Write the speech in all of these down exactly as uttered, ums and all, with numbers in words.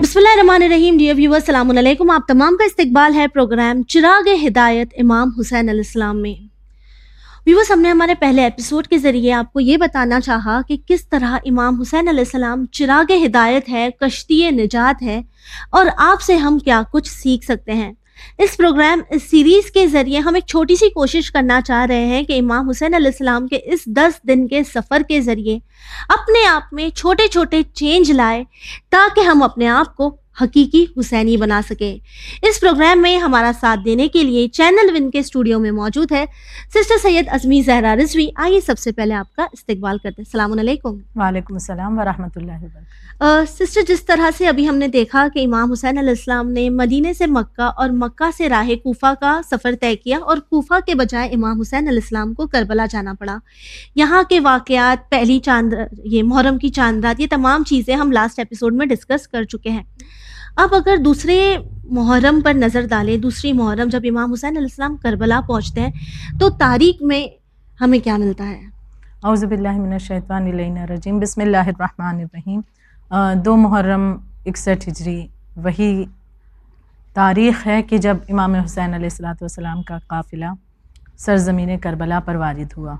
बिस्मिल्लाहिर्रहमानिर्रहीम। Dear viewers, अस्सलाम वालेकुम। आप तमाम का इस्तकबाल है प्रोग्राम चिराग हिदायत इमाम हुसैन अलैहिस्सलाम में। व्यूअर्स, हमने हमारे पहले एपिसोड के ज़रिए आपको ये बताना चाहा कि किस तरह इमाम हुसैन अलैहिस्सलाम चिराग हिदायत है, कश्ती निजात है और आपसे हम क्या कुछ सीख सकते हैं। इस प्रोग्राम इस सीरीज़ के ज़रिए हम एक छोटी सी कोशिश करना चाह रहे हैं कि इमाम हुसैन अलैहिस्सलाम के इस दस दिन के सफ़र के ज़रिए अपने आप में छोटे छोटे चेंज लाए ताकि हम अपने आप को हकीकी हुसैनी बना सके। इस प्रोग्राम में हमारा साथ देने के लिए चैनल विन के स्टूडियो में मौजूद है सिस्टर सैयद अज़मी ज़हरा रिजवी। आइए सबसे पहले आपका इस्तकबाल करते हैं। अस्सलाम वालेकुम। वालेकुम अस्सलाम व रहमतुल्लाहि व बरकातहू। सिस्टर, जिस तरह से अभी हमने देखा कि इमाम हुसैन अलैहिस्सलाम ने मदीने से मक्का और मक्का से राह कूफा का सफ़र तय किया और कूफा के बजाय इमाम हुसैन अलैहिस्सलाम को करबला जाना पड़ा। यहाँ के वाक़यात, पहली चांद, ये मुहर्रम की चांद रात, ये तमाम चीज़ें हम लास्ट एपिसोड में डिस्कस कर चुके हैं। अब अगर दूसरे मुहर्रम पर नज़र डालें, दूसरी मुहर्रम जब इमाम हुसैन अलैहिस्सलाम करबला पहुँचते हैं तो तारीख में हमें क्या मिलता है? औज़ु बिल्लाहि मिनश शैतानिर रजीम। बिस्मिल्लाहिर रहमानिर रहीम। दो मुहर्रम इकसठ हिजरी वही तारीख़ है कि जब इमाम हुसैन अलैहिस्सलातु वस्सलाम का काफ़िला सरज़मीन करबला पर वारिद हुआ।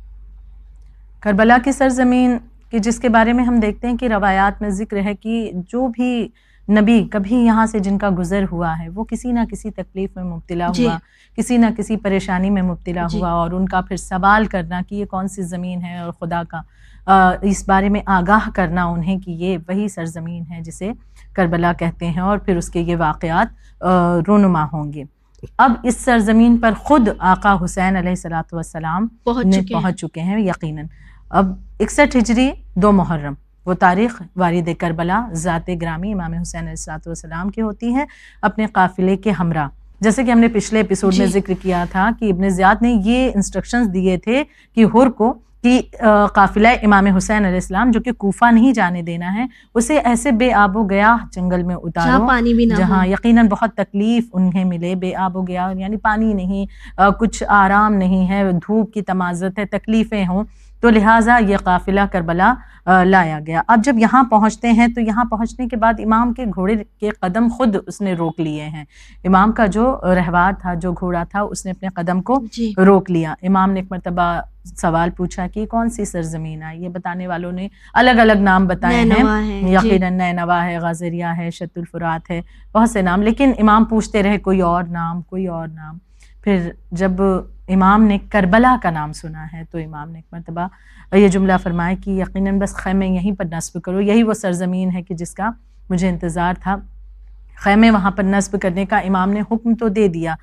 करबला की सरज़मीन कि जिसके बारे में हम देखते हैं कि रवायात में ज़िक्र है कि जो भी नबी कभी यहाँ से जिनका गुज़र हुआ है वो किसी ना किसी तकलीफ़ में मुब्तला हुआ, किसी ना किसी परेशानी में मुब्तला हुआ और उनका फिर सवाल करना कि ये कौन सी ज़मीन है और खुदा का आ, इस बारे में आगाह करना उन्हें कि ये वही सरज़मीन है जिसे करबला कहते हैं और फिर उसके ये वाक़यात रोनुमा होंगे। अब इस सरज़मीन पर ख़ुद आका हुसैन अलैहिस्सलातु वस्सलाम ने पहुँच चुके हैं यकीनन। अब इकसठ हिजरी दो मुहर्रम वो तारीख़ वारिद करबला ज़ाते ग्रामी इमाम हुसैन अलैहिस्सलातु वस्सलाम की होती है अपने काफ़िले के हमरा। जैसे कि हमने पिछले एपिसोड में ज़िक्र किया था कि इब्न ज़ियाद ने ये इंस्ट्रक्शंस दिए थे कि हुर को कि काफ़िला इमाम हुसैन अलैहिस्सलाम जो कि कूफा नहीं जाने देना है, उसे ऐसे बेआबो गया जंगल में उतारो पानी भी ना जहाँ यकीनन बहुत तकलीफ़ उन्हें मिले। बेआबो गया यानी पानी नहीं, कुछ आराम नहीं है, धूप की तमाज़त है, तकलीफ़ें हों, तो लिहाजा ये काफ़िला करबला लाया गया। अब जब यहाँ पहुँचते हैं तो यहाँ पहुँचने के बाद इमाम के घोड़े के कदम खुद उसने रोक लिए हैं। इमाम का जो रहवार था, जो घोड़ा था, उसने अपने कदम को रोक लिया। इमाम ने एक मरतबा सवाल पूछा कि कौन सी सरजमीन है। ये बताने वालों ने अलग अलग नाम बताए हैं, यकीनन नैनवा है, गाज़रिया है, शत्तुल फुरात है, बहुत से नाम, लेकिन इमाम पूछते रहे कोई और नाम, कोई और नाम। फिर जब इमाम ने करबला का नाम सुना है तो इमाम ने एक मरतबा ये जुमला फरमाया कि यकीनन बस खैमे यहीं पर नस्ब करो, यही वो सरज़मीन है कि जिसका मुझे इंतज़ार था। खैमे वहाँ पर नस्ब करने का इमाम ने हुक्म तो दे दिया।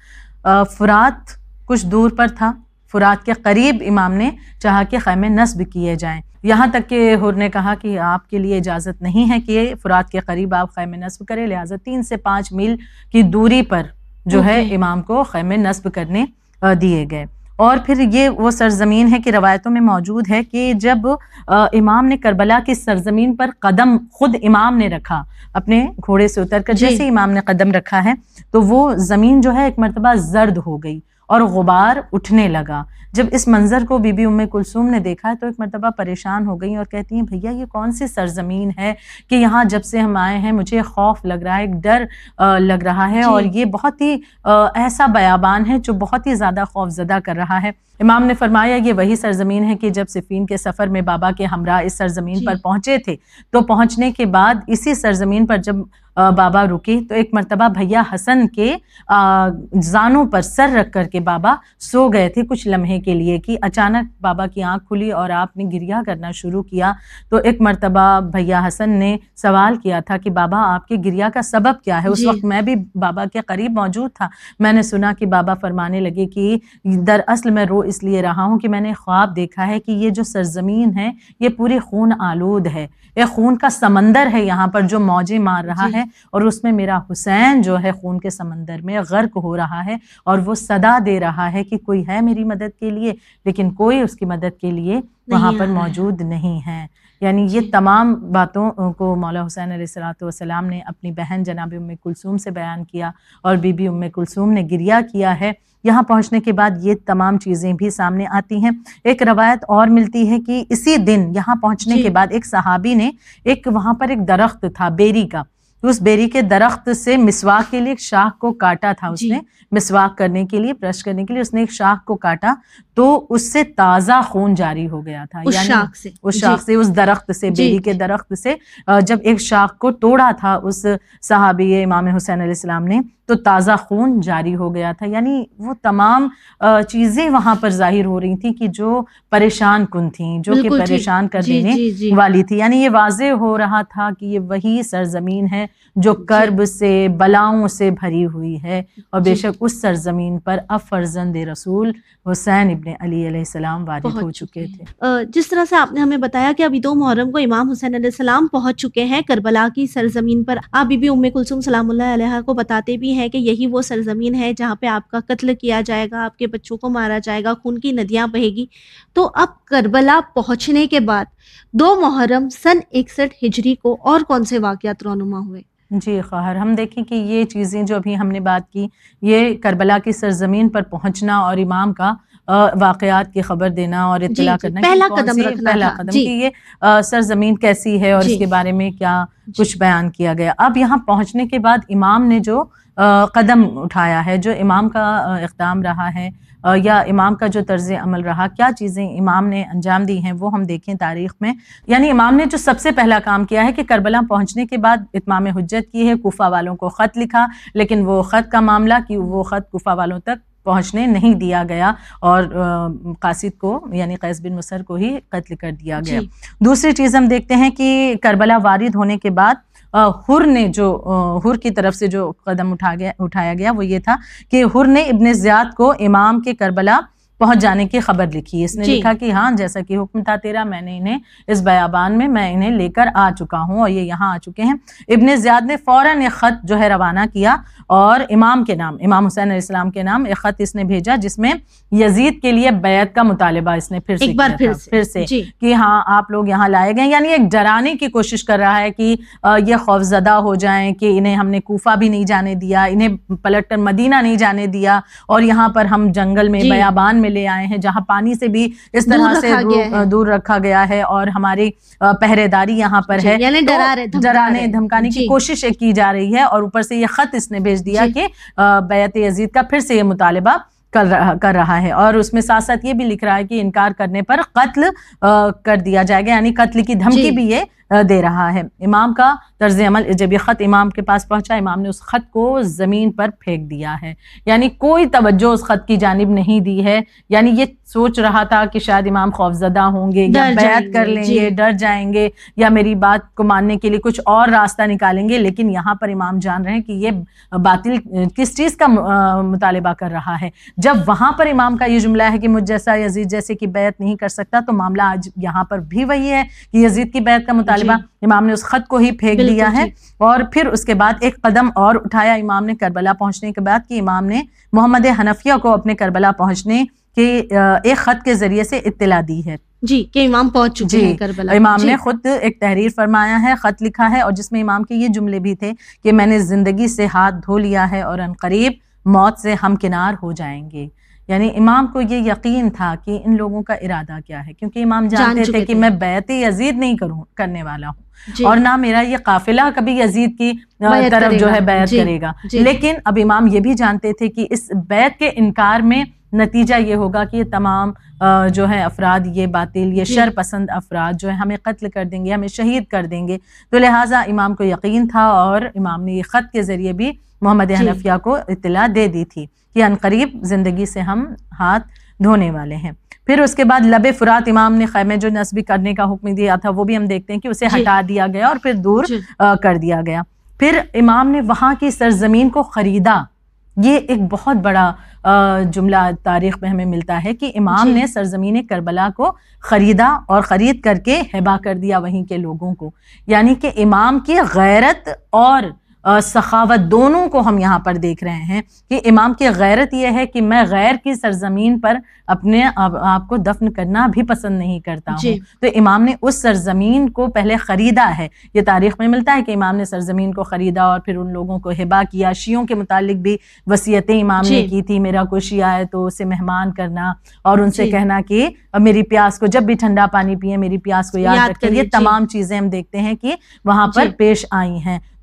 फुरात कुछ दूर पर था, फुरात के करीब इमाम ने चाहा कि खैमे नस्ब किए जाएं। यहाँ तक कि हुर ने कहा कि आपके लिए इजाज़त नहीं है कि फुरात के करीब आप खैमे नस्ब करें, लिहाजा तीन से पाँच मील की दूरी पर जो है इमाम को खैमे नस्ब करने दिए गए। और फिर ये वो सरज़मीन है कि रवायतों में मौजूद है कि जब इमाम ने करबला की सरज़मीन पर कदम खुद इमाम ने रखा, अपने घोड़े से उतरकर जैसे इमाम ने कदम रखा है तो वो ज़मीन जो है एक मरतबा जर्द हो गई और गुबार उठने लगा। जब इस मंज़र को बीबी उम्मे कुलसूम ने देखा तो एक मरतबा परेशान हो गई और कहती हैं, भैया ये कौन सी सरज़मीन है कि यहाँ जब से हम आए हैं मुझे खौफ लग रहा है, एक डर लग रहा है और ये बहुत ही ऐसा बयाबान है जो बहुत ही ज़्यादा खौफज़दा कर रहा है। इमाम ने फरमाया ये वही सरज़मीन है कि जब सिफ़ीन के सफ़र में बाबा के हमरा इस सरज़मीन पर पहुँचे थे तो पहुँचने के बाद इसी सरज़मीन पर जब बाबा रुके तो एक मरतबा भैया हसन के जानों पर सर रख कर के बाबा सो गए थे कुछ लम्हे के लिए कि अचानक बाबा की आंख खुली और आपने गिरिया करना शुरू किया। तो एक मरतबा भैया हसन ने सवाल किया था कि बाबा आपके गिरिया का सबब क्या है। उस वक्त मैं भी बाबा के करीब मौजूद था। मैंने सुना कि बाबा फरमाने लगे कि दरअसल मैं रो इसलिए रहा हूँ कि मैंने ख्वाब देखा है कि ये जो सरज़मीन है ये पूरी खून आलूद है, ये खून का समंदर है यहाँ पर जो मौजें मार रहा है और उसमें मेरा हुसैन जो है खून के समंदर में गर्क हो रहा है और वो सदा दे रहा है कि कोई है मेरी मदद के लिए, लेकिन कोई उसकी मदद के लिए वहाँ पर मौजूद नहीं है। यानी ये तमाम बातों को मौला हुसैन अलैहिस्सलातु वस्सलाम ने अपनी बहन जनाब उम्मे कुलसूम से बयान किया और बीबी उम्मे कुलसूम ने गिरिया किया है। यहाँ पहुँचने के बाद ये तमाम चीज़ें भी सामने आती हैं। एक रवायत और मिलती है कि इसी दिन यहाँ पहुँचने के बाद एक सहाबी ने, एक वहाँ पर एक दरख्त था बेरी का, کہ اس بیری کے درخت سے مسواک کے لیے ایک شاخ کو کاٹا تھا اس نے, مسواک کرنے کے لیے, برش کرنے کے لیے اس نے ایک شاخ کو کاٹا تو اس سے تازہ خون جاری ہو گیا تھا. اس شاخ سے, اس شاخ سے, اس درخت سے, بیری کے درخت سے جب ایک شاخ کو توڑا تھا اس صحابی امام حسین علیہ السلام نے تو تازہ خون جاری ہو گیا تھا. یعنی وہ تمام چیزیں وہاں پر ظاہر ہو رہی تھیں کہ جو پریشان کن تھیں, جو کہ پریشان کر دینے والی تھی. یعنی یہ واضح ہو رہا تھا کہ یہ وہی سرزمین ہے جو کرب سے, بلاؤں سے بھری ہوئی ہے, اور بے شک اس سرزمین پر اب فرزند رسول حسین ابن علی علیہ السلام وارد ہو چکے تھے. جس طرح سے آپ نے ہمیں بتایا کہ ابھی دو محرم کو امام حسین علیہ السلام پہنچ چکے ہیں کربلا کی سرزمین پر, آپ بی بی ام کلثوم سلام اللہ علیہا کو بتاتے بھی ہیں کہ یہی وہ سرزمین ہے جہاں پہ آپ کا قتل کیا جائے گا, آپ کے بچوں کو مارا جائے گا, خون کی ندیاں بہے گی. تو اب کربلا پہنچنے کے بعد دو محرم سن اکسٹھ ہجری کو اور کون سے واقعات رونما ہوئے؟ جی خواہر, ہم دیکھیں کہ یہ چیزیں جو ابھی ہم نے بات کی, یہ کربلا کی سرزمین پر پہنچنا اور امام کا واقعات کی خبر دینا اور اطلاع جی, کرنا, پہلا قدم رکھنا پہلا تھا. قدم جی. کہ یہ سرزمین کیسی ہے اور جی. اس کے بارے میں کیا کچھ بیان کیا گیا. اب یہاں پہنچنے کے بعد امام نے جو قدم اٹھایا ہے, جو امام کا اقدام رہا ہے یا امام کا جو طرز عمل رہا, کیا چیزیں امام نے انجام دی ہیں وہ ہم دیکھیں تاریخ میں. یعنی امام نے جو سب سے پہلا کام کیا ہے کہ کربلا پہنچنے کے بعد اتمام حجت کی ہے, کوفہ والوں کو خط لکھا, لیکن وہ خط کا معاملہ کہ وہ خط کوفہ والوں تک پہنچنے نہیں دیا گیا اور قاصد کو یعنی قیس بن مسر کو ہی قتل کر دیا گیا. دوسری چیز ہم دیکھتے ہیں کہ کربلا وارد ہونے کے بعد حر نے جو حر کی طرف سے جو قدم اٹھا گیا اٹھایا گیا وہ یہ تھا کہ حر نے ابن زیاد کو امام کے کربلا پہنچ جانے کی خبر لکھی. اس نے جی. لکھا کہ ہاں جیسا کہ حکم تھا تیرا, میں نے انہیں اس بیابان میں میں انہیں لے کر آ چکا ہوں اور یہ یہاں آ چکے ہیں. ابن زیاد نے فوراً ایک خط جو ہے روانہ کیا اور امام کے نام, امام حسین علیہ السلام کے نام ایک خط اس نے بھیجا جس میں یزید کے لیے بیعت کا مطالبہ اس نے پھر سے ایک بار کیا تھا, پھر سے جی. کہ ہاں آپ لوگ یہاں لائے گئے. یعنی ایک ڈرانے کی کوشش کر رہا ہے کہ یہ خوفزدہ ہو جائیں کہ انہیں ہم نے کوفہ بھی نہیں جانے دیا, انہیں پلٹ کر مدینہ نہیں جانے دیا, اور یہاں پر ہم جنگل میں بیابان میں لے آئے ہیں جہاں پانی سے بھی اس طرح سے دور رکھا گیا ہے اور ہماری پہرے داری یہاں پر ہے. ڈرانے دھمکانے کی کوشش کی جا رہی ہے, اور اوپر سے یہ خط اس نے بھیج دیا کہ بیعت یزید کا پھر سے یہ مطالبہ کر رہا کر رہا ہے, اور اس میں ساتھ ساتھ یہ بھی لکھ رہا ہے کہ انکار کرنے پر قتل کر دیا جائے گا, یعنی قتل کی دھمکی بھی یہ دے رہا ہے. امام کا طرز عمل, جب یہ خط امام کے پاس پہنچا, امام نے اس خط کو زمین پر پھینک دیا ہے, یعنی کوئی توجہ اس خط کی جانب نہیں دی ہے. یعنی یہ سوچ رہا تھا کہ شاید امام خوفزدہ ہوں گے یا بیعت کر لیں گے, ڈر جائیں گے, یا میری بات کو ماننے کے لیے کچھ اور راستہ نکالیں گے, لیکن یہاں پر امام جان رہے ہیں کہ یہ باطل کس چیز کا مطالبہ کر رہا ہے. جب وہاں پر امام کا یہ جملہ ہے کہ مجھ جیسا یزید جیسے کی بیعت نہیں کر سکتا, تو معاملہ آج یہاں پر بھی وہی ہے کہ یزید کی بیعت کا مطالبہ امام نے اس خط کو ہی پھینک دیا ہے. اور پھر اس کے بعد ایک قدم اور اٹھایا امام نے کربلا پہنچنے کے بعد کہ امام نے محمد حنفیہ کو اپنے کربلا پہنچنے کے ایک خط کے ذریعے سے اطلاع دی ہے. جی, کہ امام پہنچ چکے ہیں کربلا. امام نے خود ایک تحریر فرمایا ہے, خط لکھا ہے, اور جس میں امام کے یہ جملے بھی تھے کہ میں نے زندگی سے ہاتھ دھو لیا ہے اور عنقریب موت سے ہمکنار ہو جائیں گے. یعنی امام کو یہ یقین تھا کہ ان لوگوں کا ارادہ کیا ہے, کیونکہ امام جانتے تھے کہ میں بیعت یزید نہیں کروں کرنے والا ہوں, اور نہ میرا یہ قافلہ کبھی یزید کی طرف جو ہے بیعت کرے گا. لیکن اب امام یہ بھی جانتے تھے کہ اس بیعت کے انکار میں نتیجہ یہ ہوگا کہ یہ تمام جو ہے افراد, یہ باطل, یہ شر پسند افراد جو ہے ہمیں قتل کر دیں گے, ہمیں شہید کر دیں گے. تو لہٰذا امام کو یقین تھا, اور امام نے یہ خط کے ذریعے بھی محمد حنفیہ کو اطلاع دے دی تھی کہ عنقریب زندگی سے ہم ہاتھ دھونے والے ہیں. پھر اس کے بعد لب فرات امام نے خیمے جو نصب کرنے کا حکم دیا تھا وہ بھی ہم دیکھتے ہیں کہ اسے ہٹا دیا گیا اور پھر دور کر دیا گیا. پھر امام نے وہاں کی سرزمین کو خریدا. یہ ایک بہت بڑا جملہ تاریخ میں ہمیں ملتا ہے کہ امام نے سرزمین کربلا کو خریدا اور خرید کر کے ہبا کر دیا وہیں کے لوگوں کو. یعنی کہ امام کی غیرت اور سخاوت دونوں کو ہم یہاں پر دیکھ رہے ہیں کہ امام کی غیرت یہ ہے کہ میں غیر کی سرزمین پر اپنے آپ کو دفن کرنا بھی پسند نہیں کرتا ہوں. تو امام نے اس سرزمین کو پہلے خریدا ہے. یہ تاریخ میں ملتا ہے کہ امام نے سرزمین کو خریدا اور پھر ان لوگوں کو ہبا کیا. شیعوں کے متعلق بھی وصیتیں امام نے کی تھی, میرا کوئی شیعہ ہے تو اسے مہمان کرنا اور ان سے کہنا کہ میری پیاس کو جب بھی ٹھنڈا پانی پیے میری پیاس کو یاد رکھیں. یہ تمام چیزیں ہم دیکھتے ہیں کہ وہاں پر پیش آئی ہیں.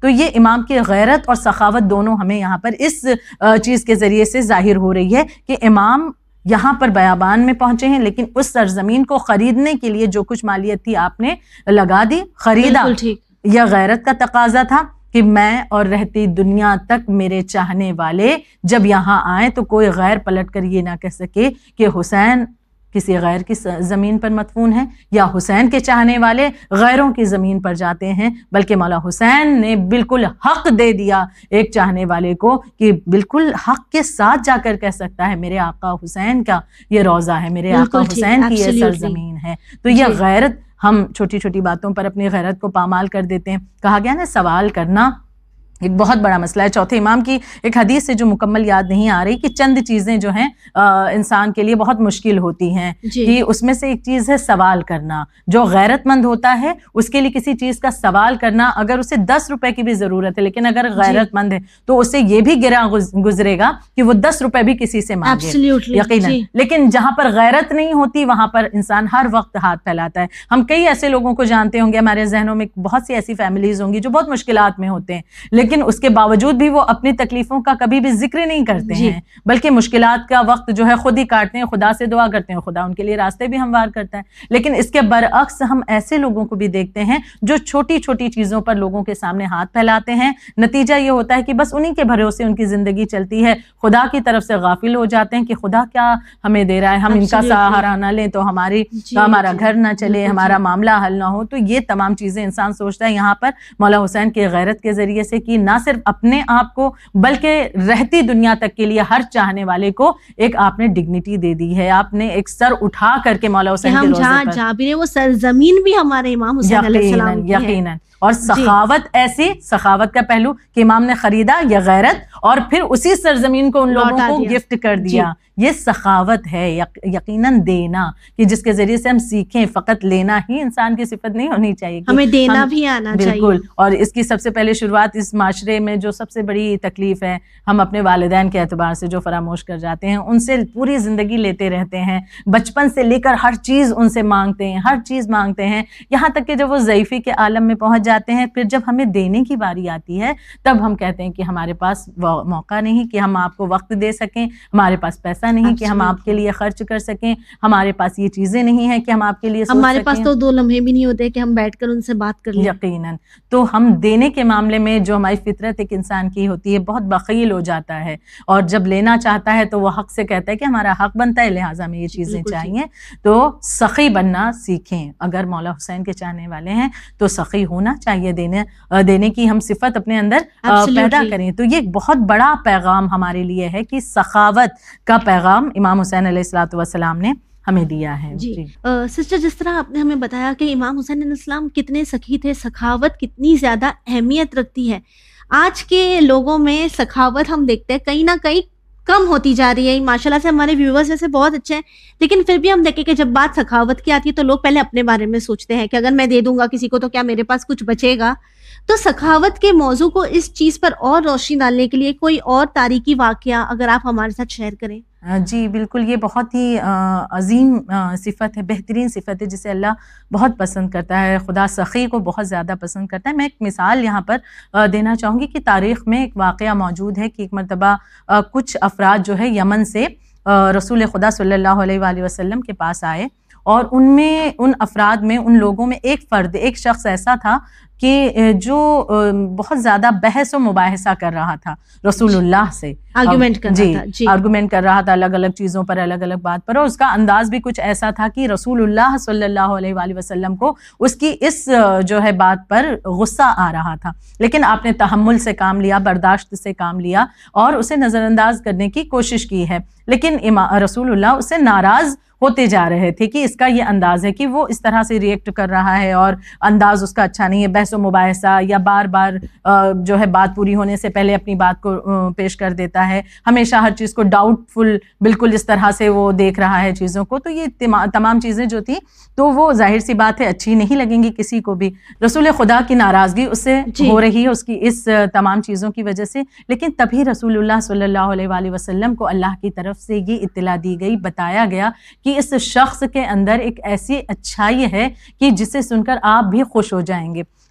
تو یہ امام کی غیرت اور سخاوت دونوں ہمیں یہاں پر اس چیز کے ذریعے سے ظاہر ہو رہی ہے کہ امام یہاں پر بیابان میں پہنچے ہیں، لیکن اس سرزمین کو خریدنے کے لیے جو کچھ مالیت تھی آپ نے لگا دی، خریدا۔ یہ غیرت کا تقاضا تھا کہ میں اور رہتی دنیا تک میرے چاہنے والے جب یہاں آئیں تو کوئی غیر پلٹ کر یہ نہ کہہ سکے کہ حسین کسی غیر کی زمین پر مدفون ہے یا حسین کے چاہنے والے غیروں کی زمین پر جاتے ہیں، بلکہ مولا حسین نے بالکل حق دے دیا ایک چاہنے والے کو کہ بالکل حق کے ساتھ جا کر کہہ سکتا ہے میرے آقا حسین کا یہ روضہ ہے، میرے آقا حسین کی یہ سرزمین ہے۔ تو یہ غیرت، ہم چھوٹی چھوٹی باتوں پر اپنی غیرت کو پامال کر دیتے ہیں۔ کہا گیا نا سوال کرنا ایک بہت بڑا مسئلہ ہے۔ چوتھے امام کی ایک حدیث سے جو مکمل یاد نہیں آ رہی کہ چند چیزیں جو ہیں انسان کے لیے بہت مشکل ہوتی ہیں جی۔ کہ اس میں سے ایک چیز ہے سوال کرنا۔ جو غیرت مند ہوتا ہے اس کے لیے کسی چیز کا سوال کرنا، اگر اسے دس روپے کی بھی ضرورت ہے لیکن اگر غیرت مند ہے تو اسے یہ بھی گراں گزرے گا کہ وہ دس روپے بھی کسی سے مانگے، یقیناً۔ لیکن جہاں پر غیرت نہیں ہوتی وہاں پر انسان ہر وقت ہاتھ پھیلاتا ہے۔ ہم کئی ایسے لوگوں کو جانتے ہوں گے، ہمارے ذہنوں میں بہت سی ایسی فیملیز ہوں گی جو بہت مشکلات میں ہوتے ہیں، لیکن اس کے باوجود بھی وہ اپنی تکلیفوں کا کبھی بھی ذکر نہیں کرتے جی۔ ہیں، بلکہ مشکلات کا وقت جو ہے خود ہی کاٹتے ہیں، خدا سے دعا کرتے ہیں، خدا ان کے لیے راستے بھی ہموار کرتا ہے۔ لیکن اس کے برعکس ہم ایسے لوگوں کو بھی دیکھتے ہیں جو چھوٹی چھوٹی چیزوں پر لوگوں کے سامنے ہاتھ پھیلاتے ہیں، نتیجہ یہ ہوتا ہے کہ بس انہی کے بھروسے ان کی زندگی چلتی ہے، خدا کی طرف سے غافل ہو جاتے ہیں کہ خدا کیا ہمیں دے رہا ہے، ہم ان کا سہارا نہ لیں تو ہماری جی ہمارا گھر نہ چلے، ہمارا معاملہ حل نہ ہو۔ تو یہ تمام چیزیں انسان سوچتا ہے یہاں پر مولا حسین کی غیرت کے ذریعے سے کہ نہ صرف اپنے آپ کو بلکہ رہتی دنیا تک کے لیے ہر چاہنے والے کو ایک آپ نے ڈگنیٹی دے دی ہے، آپ نے ایک سر اٹھا کر کے مولا حسین کے روضے پر، ہم جہاں بھی وہ سرزمین بھی ہمارے امام حسین علیہ السلام کی ہے یقیناً۔ اور سخاوت ایسی، سخاوت کا پہلو کہ امام نے خریدا یہ غیرت اور پھر اسی سرزمین کو ان لوگوں کو گفٹ کر دیا، یہ سخاوت ہے یقیناً دینا، کہ جس کے ذریعے سے ہم سیکھیں فقط لینا ہی انسان کی صفت نہیں ہونی چاہیے، ہمیں دینا بھی آنا چاہیے بالکل۔ اور اس کی سب سے پہلے شروعات اس معاشرے میں جو سب سے بڑی تکلیف ہے، ہم اپنے والدین کے اعتبار سے جو فراموش کر جاتے ہیں، ان سے پوری زندگی لیتے رہتے ہیں، بچپن سے لے کر ہر چیز ان سے مانگتے ہیں، ہر چیز مانگتے ہیں، یہاں تک کہ جب وہ ضعیفی کے عالم میں پہنچ جاتے ہیں، پھر جب ہمیں دینے کی باری آتی ہے تب ہم کہتے ہیں کہ ہمارے پاس موقع نہیں کہ ہم آپ کو وقت دے سکیں، ہمارے پاس پیسہ نہیں کہ ہم آپ کے لیے خرچ کر سکیں، ہمارے پاس یہ چیزیں نہیں ہیں کہ ہم آپ کے لیے سوچ ہمارے پاس تو دو لمحے بھی نہیں ہوتے کہ ہم بیٹھ کر ان سے بات کر لیں۔ یقیناً۔ تو ہم دینے کے معاملے میں جو ہماری فطرت ایک انسان کی ہوتی ہے بہت بخیل ہو جاتا ہے، اور جب لینا چاہتا ہے تو وہ حق سے کہتا ہے کہ ہمارا حق بنتا ہے لہٰذا ہمیں یہ چیزیں چاہیے۔ تو سخی بننا سیکھیں، اگر مولا حسین کے چاہنے والے ہیں تو سخی ہونا چاہیے، دینے دینے کی ہم صفت اپنے اندر پیدا کریں۔ تو یہ ایک بہت بڑا پیغام ہمارے لیے ہے کہ سخاوت کا پیغام امام حسین علیہ الصلوۃ والسلام نے ہمیں دیا ہے جی۔ سسٹر، جس طرح آپ نے ہمیں بتایا کہ امام حسین علیہ السلام کتنے سخی تھے، سخاوت کتنی زیادہ اہمیت رکھتی ہے، آج کے لوگوں میں سخاوت ہم دیکھتے ہیں کہیں نہ کہیں کم ہوتی جا رہی ہے۔ ماشاءاللہ سے ہمارے ویورز ویسے بہت اچھے ہیں، لیکن پھر بھی ہم دیکھیں کہ جب بات سخاوت کی آتی ہے تو لوگ پہلے اپنے بارے میں سوچتے ہیں کہ اگر میں دے دوں گا کسی کو تو کیا میرے پاس کچھ بچے گا۔ تو سخاوت کے موضوع کو اس چیز پر اور روشنی ڈالنے کے لیے کوئی اور تاریخی واقعہ اگر آپ ہمارے ساتھ شیئر کریں۔ جی بالکل، یہ بہت ہی عظیم صفت ہے، بہترین صفت ہے جسے اللہ بہت پسند کرتا ہے، خدا سخی کو بہت زیادہ پسند کرتا ہے۔ میں ایک مثال یہاں پر دینا چاہوں گی کہ تاریخ میں ایک واقعہ موجود ہے کہ ایک مرتبہ کچھ افراد جو ہے یمن سے رسول خدا صلی اللہ علیہ وآلہ وسلم کے پاس آئے، اور ان میں ان افراد میں ان لوگوں میں ایک فرد ایک شخص ایسا تھا کہ جو بہت زیادہ بحث و مباحثہ کر رہا تھا رسول اللہ سے، آرگومنٹ کر رہا تھا جی آرگومنٹ کر رہا تھا الگ الگ چیزوں پر، الگ الگ بات پر، اور اس کا انداز بھی کچھ ایسا تھا کہ رسول اللہ صلی اللہ علیہ وآلہ وسلم کو اس کی اس جو ہے بات پر غصہ آ رہا تھا، لیکن آپ نے تحمل سے کام لیا، برداشت سے کام لیا اور اسے نظر انداز کرنے کی کوشش کی ہے، لیکن رسول اللہ اس سے ناراض ہوتے جا رہے تھے کہ اس کا یہ انداز ہے کہ وہ اس طرح سے ریئیکٹ کر رہا ہے اور انداز اس کا اچھا نہیں ہے، بحث و مباحثہ یا بار بار جو ہے بات پوری ہونے سے پہلے اپنی بات کو پیش کر دیتا ہے، ہمیشہ ہر چیز کو ڈاؤٹ فل بالکل اس طرح سے وہ دیکھ رہا ہے چیزوں کو۔ تو یہ تمام چیزیں جو تھیں تو وہ ظاہر سی بات ہے اچھی نہیں لگیں گی کسی کو بھی، رسول خدا کی ناراضگی اس سے جی ہو رہی ہے اس کی اس تمام چیزوں کی وجہ سے، لیکن تبھی رسول اللہ صلی اللہ علیہ وآلہ وسلم کو اللہ کی طرف سے یہ اطلاع دی گئی، بتایا گیا کہ اس شخص کے اندر ایک ایسی اچھائی ہے کہ جسے سن کر آپ بھی خوش ہو جائیں گے۔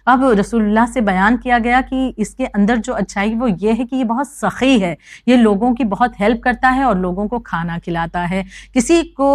اب رسول اللہ سے بیان کیا گیا کہ اس کے اندر جو اچھائی وہ یہ ہے کہ یہ بہت سخی ہے، یہ لوگوں کی بہت ہیلپ کرتا ہے اور لوگوں کو کھانا کھلاتا ہے. کسی کو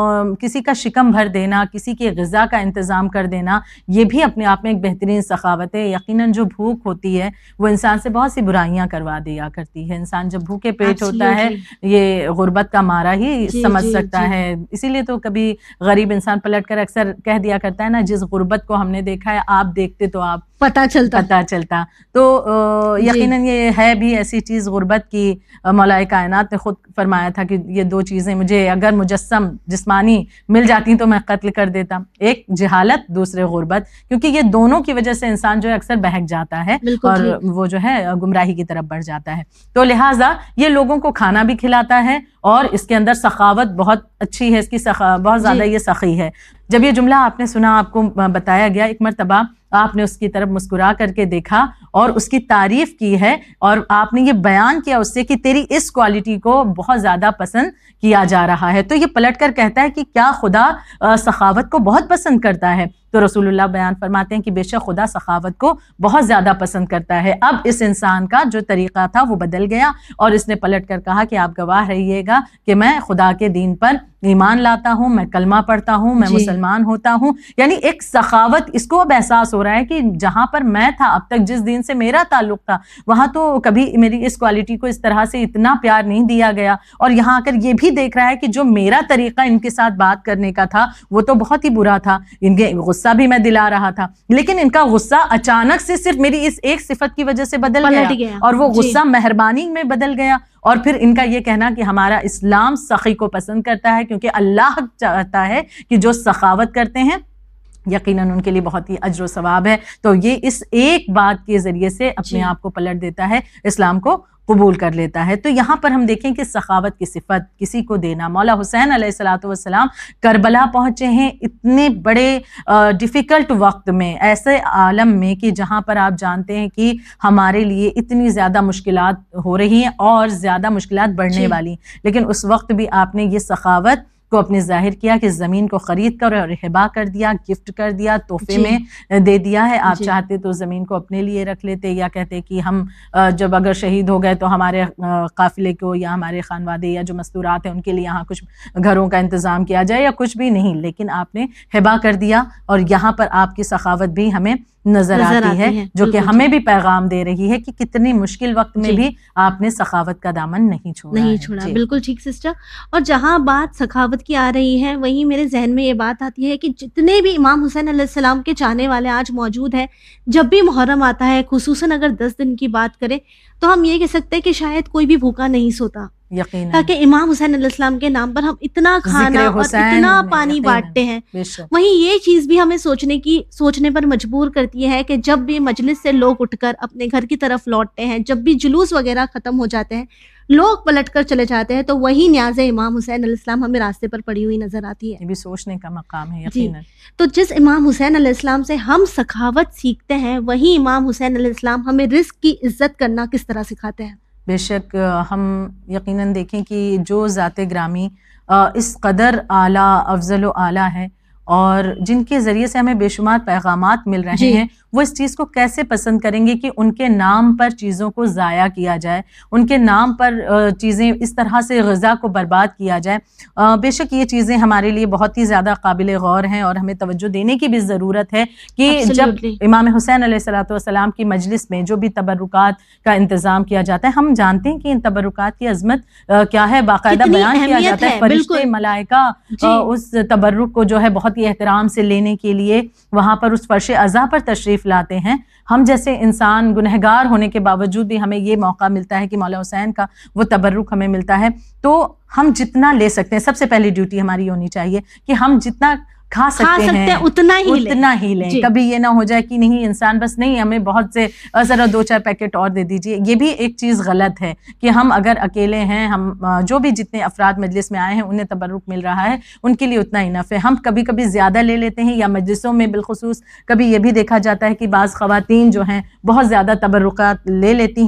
کسی کا شکم بھر دینا، کسی کی غذا کا انتظام کر دینا، یہ بھی اپنے آپ میں ایک بہترین سخاوت ہے. یقیناً جو بھوک ہوتی ہے وہ انسان سے بہت سی برائیاں کروا دیا کرتی ہے. انسان جب بھوکے پیٹ ہوتا ہے یہ غربت کا مارا ہی سمجھ سکتا ہے. اسی لیے تو کبھی غریب انسان پلٹ کر اکثر کہہ دیا کرتا ہے نا، جس غربت کو ہم نے دیکھا ہے آپ دیکھتے تو آپ پتہ چلتا پتہ چلتا. تو یقیناً یہ ہے بھی ایسی چیز غربت کی. مولا کائنات نے خود فرمایا تھا کہ یہ دو چیزیں مجھے اگر مجسم جسمانی مل جاتی تو میں قتل کر دیتا. ایک جہالت، دوسرے غربت، کیونکہ یہ دونوں کی وجہ سے انسان جو ہے اکثر بہک جاتا ہے اور وہ جو ہے گمراہی کی طرف بڑھ جاتا ہے. تو لہٰذا یہ لوگوں کو کھانا بھی کھلاتا ہے اور اس کے اندر سخاوت بہت اچھی ہے، اس کی سخا بہت زیادہ یہ سخی ہے. جب یہ جملہ آپ نے سنا، آپ کو بتایا گیا، ایک مرتبہ آپ نے اس کی طرف مسکرا کر کے دیکھا اور اس کی تعریف کی ہے اور آپ نے یہ بیان کیا اس سے کہ تیری اس کوالٹی کو بہت زیادہ پسند کیا جا رہا ہے. تو یہ پلٹ کر کہتا ہے کہ کیا خدا سخاوت کو بہت پسند کرتا ہے؟ تو رسول اللہ بیان فرماتے ہیں کہ بے شک خدا سخاوت کو بہت زیادہ پسند کرتا ہے. اب اس انسان کا جو طریقہ تھا وہ بدل گیا اور اس نے پلٹ کر کہا کہ آپ گواہ رہیے گا کہ میں خدا کے دین پر ایمان لاتا ہوں، میں کلمہ پڑھتا ہوں، میں مسلمان ہوتا ہوں. یعنی ایک سخاوت اس کو اب احساس ہو رہا ہے کہ جہاں پر میں تھا اب تک، جس دین سے میرا تعلق تھا، وہاں تو کبھی میری اس کوالٹی کو اس طرح سے اتنا پیار نہیں دیا گیا، اور یہاں آ کر یہ بھی دیکھ رہا ہے کہ جو میرا طریقہ ان کے ساتھ بات کرنے کا تھا وہ تو بہت ہی برا تھا. ان کے غصہ بھی میں دلا رہا تھا، لیکن ان کا غصہ اچانک سے صرف میری اس ایک صفت کی وجہ سے بدل گیا اور وہ غصہ مہربانی میں بدل گیا. اور پھر ان کا یہ کہنا کہ ہمارا اسلام سخی کو پسند کرتا ہے کیونکہ اللہ چاہتا ہے کہ جو سخاوت کرتے ہیں یقیناً ان کے لیے بہت ہی اجر و ثواب ہے. تو یہ اس ایک بات کے ذریعے سے اپنے آپ کو پلٹ دیتا ہے، اسلام کو قبول کر لیتا ہے. تو یہاں پر ہم دیکھیں کہ سخاوت کی صفت کسی کو دینا. مولا حسین علیہ الصلوۃ والسلام کربلا پہنچے ہیں اتنے بڑے ڈیفیکلٹ وقت میں، ایسے عالم میں کہ جہاں پر آپ جانتے ہیں کہ ہمارے لیے اتنی زیادہ مشکلات ہو رہی ہیں اور زیادہ مشکلات بڑھنے والی، لیکن اس وقت بھی آپ نے یہ سخاوت کو اپنے ظاہر کیا کہ زمین کو خرید کر اور ہبا کر دیا، گفٹ کر دیا، تحفے میں دے دیا ہے. آپ چاہتے تو زمین کو اپنے لیے رکھ لیتے یا کہتے کہ ہم جب اگر شہید ہو گئے تو ہمارے قافلے کو یا ہمارے خانوادے یا جو مستورات ہیں ان کے لیے یہاں کچھ گھروں کا انتظام کیا جائے یا کچھ بھی نہیں، لیکن آپ نے ہبا کر دیا. اور یہاں پر آپ کی سخاوت بھی ہمیں نظر آتی ہے جو کہ ہمیں بھی پیغام دے رہی ہے کہ کتنی مشکل وقت میں بھی آپ نے سخاوت کا دامن نہیں چھوڑا نہیں چھوڑا. بالکل ٹھیک سسٹر. اور جہاں بات سخاوت کی آ رہی ہے وہیں میرے ذہن میں یہ بات آتی ہے کہ جتنے بھی امام حسین علیہ السلام کے چاہنے والے آج موجود ہیں، جب بھی محرم آتا ہے، خصوصاً اگر دس دن کی بات کریں تو ہم یہ کہہ سکتے ہیں کہ شاید کوئی بھی بھوکا نہیں سوتا، تاکہ امام حسین علیہ السلام کے نام پر ہم اتنا کھانا اور اتنا پانی بانٹتے ہیں. وہیں یہ چیز بھی ہمیں سوچنے کی سوچنے پر مجبور کرتی ہے کہ جب بھی مجلس سے لوگ اٹھ کر اپنے گھر کی طرف لوٹتے ہیں، جب بھی جلوس وغیرہ ختم ہو جاتے ہیں، لوگ پلٹ کر چلے جاتے ہیں، تو وہی نیاز امام حسین علیہ السلام ہمیں راستے پر پڑی ہوئی نظر آتی ہے. یہ بھی سوچنے کا مقام ہے یقیناً. تو جس امام حسین علیہ السلام سے ہم سخاوت سیکھتے ہیں، وہی امام حسین علیہ السلام ہمیں رزق کی عزت کرنا کس طرح سکھاتے ہیں. بے شک ہم یقیناً دیکھیں کہ جو ذات گرامی اس قدر اعلیٰ افضل و اعلیٰ ہے اور جن کے ذریعے سے ہمیں بے شمار پیغامات مل رہے جی. ہیں، وہ اس چیز کو کیسے پسند کریں گے کہ ان کے نام پر چیزوں کو ضائع کیا جائے، ان کے نام پر چیزیں اس طرح سے غذا کو برباد کیا جائے. بے شک یہ چیزیں ہمارے لیے بہت ہی زیادہ قابل غور ہیں اور ہمیں توجہ دینے کی بھی ضرورت ہے کہ جب امام حسین علیہ الصلوۃ والسلام کی مجلس میں جو بھی تبرکات کا انتظام کیا جاتا ہے، ہم جانتے ہیں کہ ان تبرکات کی عظمت کیا ہے، باقاعدہ بیان کیا جاتا ہے. فرشتے ملائکہ جی. اس تبرک کو جو ہے بہت ہی احترام سے لینے کے لیے وہاں پر اس فرش عزا پر تشریف لاتے ہیں. ہم جیسے انسان گنہگار ہونے کے باوجود بھی ہمیں یہ موقع ملتا ہے کہ مولا حسین کا وہ تبرک ہمیں ملتا ہے. تو ہم جتنا لے سکتے ہیں، سب سے پہلی ڈیوٹی ہماری ہونی چاہیے کہ ہم جتنا کھا سکتے ہیں اتنا ہی اتنا ہی لیں. کبھی یہ نہ ہو جائے کہ نہیں انسان بس نہیں ہمیں بہت سے ذرا دو چار پیکٹ اور دے دیجیے. یہ بھی ایک چیز غلط ہے کہ ہم اگر اکیلے ہیں، ہم جو بھی جتنے افراد مجلس میں آئے ہیں انہیں تبرک مل رہا ہے، ان کے لیے اتنا انف ہے. ہم کبھی کبھی زیادہ لے لیتے ہیں، یا مجلسوں میں بالخصوص کبھی یہ بھی دیکھا جاتا ہے کہ بعض خواتین جو ہیں بہت زیادہ تبرکات لے لیتی ہیں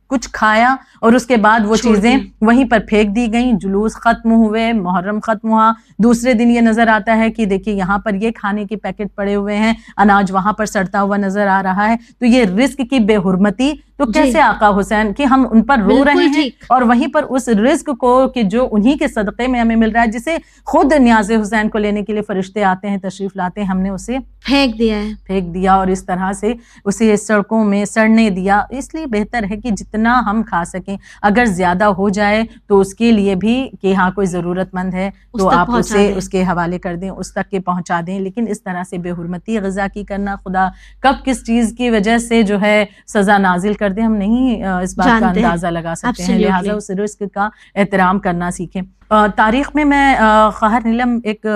کچھ کھایا اور اس کے بعد وہ چیزیں وہیں پر پھینک دی گئیں. جلوس ختم ہوئے, محرم ختم ہوا, دوسرے دن یہ نظر آتا ہے کہ دیکھیے یہاں پر یہ کھانے کے پیکٹ پڑے ہوئے ہیں, اناج وہاں پر سڑتا ہوا نظر آ رہا ہے. تو یہ رزق کی بے حرمتی, تو کیسے آقا حسین کہ ہم ان پر رو رہے ہیں اور وہیں پر اس رزق کو کہ جو انہی کے صدقے میں ہمیں مل رہا ہے, جسے خود نیاز حسین کو لینے کے لیے فرشتے آتے ہیں, تشریف لاتے ہیں, ہم نے اسے پھینک دیا ہے پھینک دیا اور اس طرح سے اسے سڑکوں میں سڑنے دیا. اس لیے بہتر ہے کہ جتنا ہم کھا سکیں, اگر زیادہ ہو جائے تو اس کے لیے بھی کہ ہاں کوئی ضرورت مند ہے تو آپ اسے اس کے حوالے کر دیں, اس تک کے پہنچا دیں. لیکن اس طرح سے بے حرمتی غذا کی کرنا, خدا کب کس چیز کی وجہ سے جو ہے سزا نازل کر دے, ہم نہیں اس بات کا اندازہ لگا سکتے ہیں. لہٰذا اس رزق کا احترام کرنا سیکھیں. تاریخ میں میں قہر نیلم ایک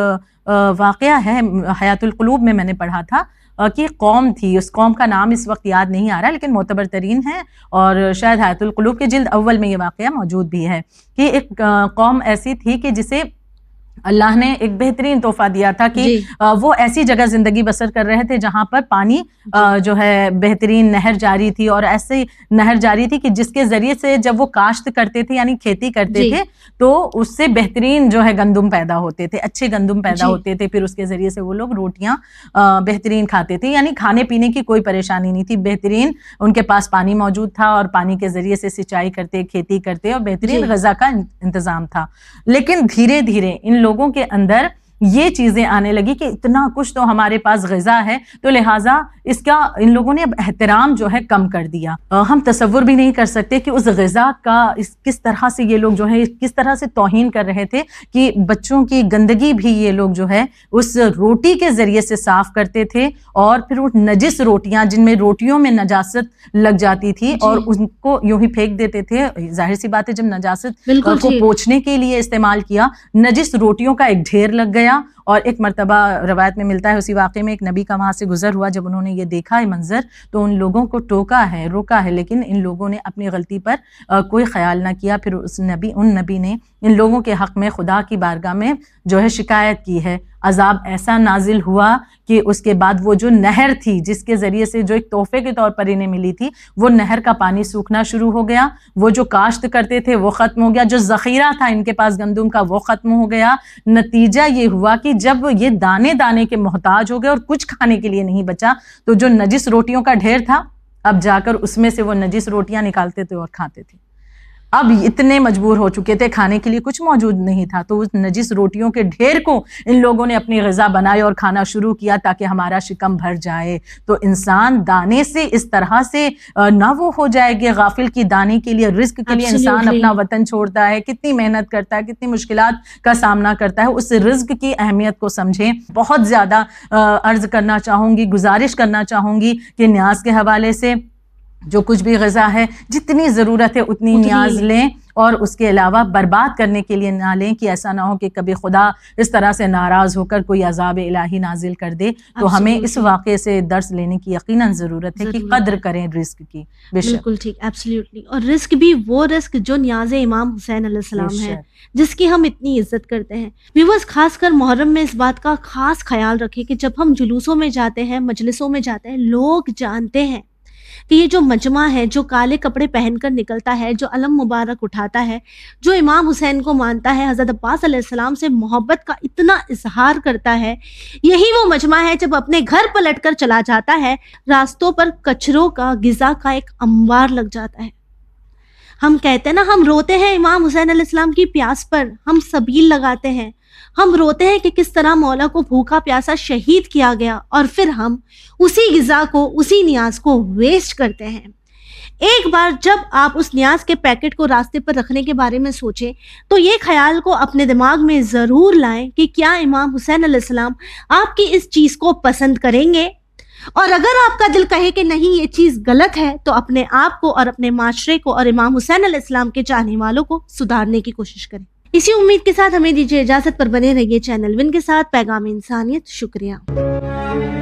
واقعہ ہے حیات القلوب میں میں نے پڑھا تھا کہ قوم تھی, اس قوم کا نام اس وقت یاد نہیں آ رہا لیکن معتبر ترین ہے اور شاید حیات القلوب کے جلد اول میں یہ واقعہ موجود بھی ہے کہ ایک قوم ایسی تھی کہ جسے اللہ نے ایک بہترین تحفہ دیا تھا کہ جی. وہ ایسی جگہ زندگی بسر کر رہے تھے جہاں پر پانی جو ہے بہترین نہر جاری تھی, اور ایسی نہر جاری تھی کہ جس کے ذریعے سے جب وہ کاشت کرتے تھے یعنی کھیتی کرتے جی. تھے تو اس سے بہترین جو ہے گندم پیدا ہوتے تھے, اچھے گندم پیدا جی. ہوتے تھے. پھر اس کے ذریعے سے وہ لوگ روٹیاں بہترین کھاتے تھے, یعنی کھانے پینے کی کوئی پریشانی نہیں تھی, بہترین ان کے پاس پانی موجود تھا اور پانی کے ذریعے سے سینچائی کرتے, کھیتی کرتے اور بہترین جی. غذا کا انتظام تھا. لیکن دھیرے دھیرے ان لوگوں کے اندر یہ چیزیں آنے لگی کہ اتنا کچھ تو ہمارے پاس غذا ہے, تو لہٰذا اس کا ان لوگوں نے اب احترام جو ہے کم کر دیا. ہم تصور بھی نہیں کر سکتے کہ اس غذا کا اس کس طرح سے یہ لوگ جو ہے کس طرح سے توہین کر رہے تھے کہ بچوں کی گندگی بھی یہ لوگ جو ہے اس روٹی کے ذریعے سے صاف کرتے تھے, اور پھر وہ نجس روٹیاں جن میں روٹیوں میں نجاست لگ جاتی تھی اور ان کو یوں ہی پھینک دیتے تھے. ظاہر سی بات ہے جب نجاست کو پوچھنے کے لیے استعمال کیا, نجس روٹیوں کا ایک ڈھیر لگ گیا. اور ایک مرتبہ روایت میں ملتا ہے اسی واقعے میں ایک نبی کا وہاں سے گزر ہوا, جب انہوں نے یہ دیکھا یہ منظر تو ان لوگوں کو ٹوکا ہے, روکا ہے, لیکن ان لوگوں نے اپنی غلطی پر کوئی خیال نہ کیا. پھر اس نبی ان نبی نے ان لوگوں کے حق میں خدا کی بارگاہ میں جو ہے شکایت کی ہے. عذاب ایسا نازل ہوا کہ اس کے بعد وہ جو نہر تھی جس کے ذریعے سے جو ایک تحفے کے طور پر انہیں ملی تھی, وہ نہر کا پانی سوکھنا شروع ہو گیا. وہ جو کاشت کرتے تھے وہ ختم ہو گیا, جو ذخیرہ تھا ان کے پاس گندم کا وہ ختم ہو گیا. نتیجہ یہ ہوا کہ جب یہ دانے دانے کے محتاج ہو گئے اور کچھ کھانے کے لیے نہیں بچا, تو جو نجس روٹیوں کا ڈھیر تھا اب جا کر اس میں سے وہ نجس روٹیاں نکالتے تھے اور کھاتے تھے. اب اتنے مجبور ہو چکے تھے, کھانے کے لیے کچھ موجود نہیں تھا, تو اس نجس روٹیوں کے ڈھیر کو ان لوگوں نے اپنی غذا بنائی اور کھانا شروع کیا تاکہ ہمارا شکم بھر جائے. تو انسان دانے سے اس طرح سے نہ وہ ہو جائے کہ غافل کی دانے کے لیے, رزق کے لیے انسان اپنا وطن چھوڑتا ہے, کتنی محنت کرتا ہے, کتنی مشکلات کا سامنا کرتا ہے. اس رزق کی اہمیت کو سمجھیں. بہت زیادہ عرض کرنا چاہوں گی, گزارش کرنا چاہوں گی کہ نیاز کے حوالے سے جو کچھ بھی غذا ہے جتنی ضرورت ہے اتنی نیاز لیں, اور اس کے علاوہ برباد کرنے کے لیے نہ لیں کہ ایسا نہ ہو کہ کبھی خدا اس طرح سے ناراض ہو کر کوئی عذاب الہی نازل کر دے. تو ہمیں اس واقعے سے درس لینے کی یقیناً ضرورت ہے کہ قدر کریں رزق کی. بالکل ٹھیک, ایبسلیوٹلی. اور رزق بھی وہ رزق جو نیاز امام حسین علیہ السلام ہے, جس کی ہم اتنی عزت کرتے ہیں. ویورز خاص کر محرم میں اس بات کا خاص خیال رکھیں کہ جب ہم جلوسوں میں جاتے ہیں, مجلسوں میں جاتے ہیں, لوگ جانتے ہیں کہ یہ جو مجمع ہے, جو کالے کپڑے پہن کر نکلتا ہے, جو علم مبارک اٹھاتا ہے, جو امام حسین کو مانتا ہے, حضرت عباس علیہ السلام سے محبت کا اتنا اظہار کرتا ہے, یہی وہ مجمع ہے جب اپنے گھر پلٹ کر چلا جاتا ہے, راستوں پر کچروں کا, غذا کا ایک انبار لگ جاتا ہے. ہم کہتے ہیں نا, ہم روتے ہیں امام حسین علیہ السلام کی پیاس پر, ہم سبیل لگاتے ہیں, ہم روتے ہیں کہ کس طرح مولا کو بھوکا پیاسا شہید کیا گیا, اور پھر ہم اسی غذا کو, اسی نیاز کو ویسٹ کرتے ہیں. ایک بار جب آپ اس نیاز کے پیکٹ کو راستے پر رکھنے کے بارے میں سوچیں تو یہ خیال کو اپنے دماغ میں ضرور لائیں کہ کیا امام حسین علیہ السلام آپ کی اس چیز کو پسند کریں گے, اور اگر آپ کا دل کہے کہ نہیں یہ چیز غلط ہے تو اپنے آپ کو اور اپنے معاشرے کو اور امام حسین علیہ السلام کے چاہنے والوں کو سدھارنے کی کوشش کریں. اسی امید کے ساتھ ہمیں دیجیے اجازت, پر بنے رہیے چینل ون کے ساتھ. پیغام انسانیت. شکریہ.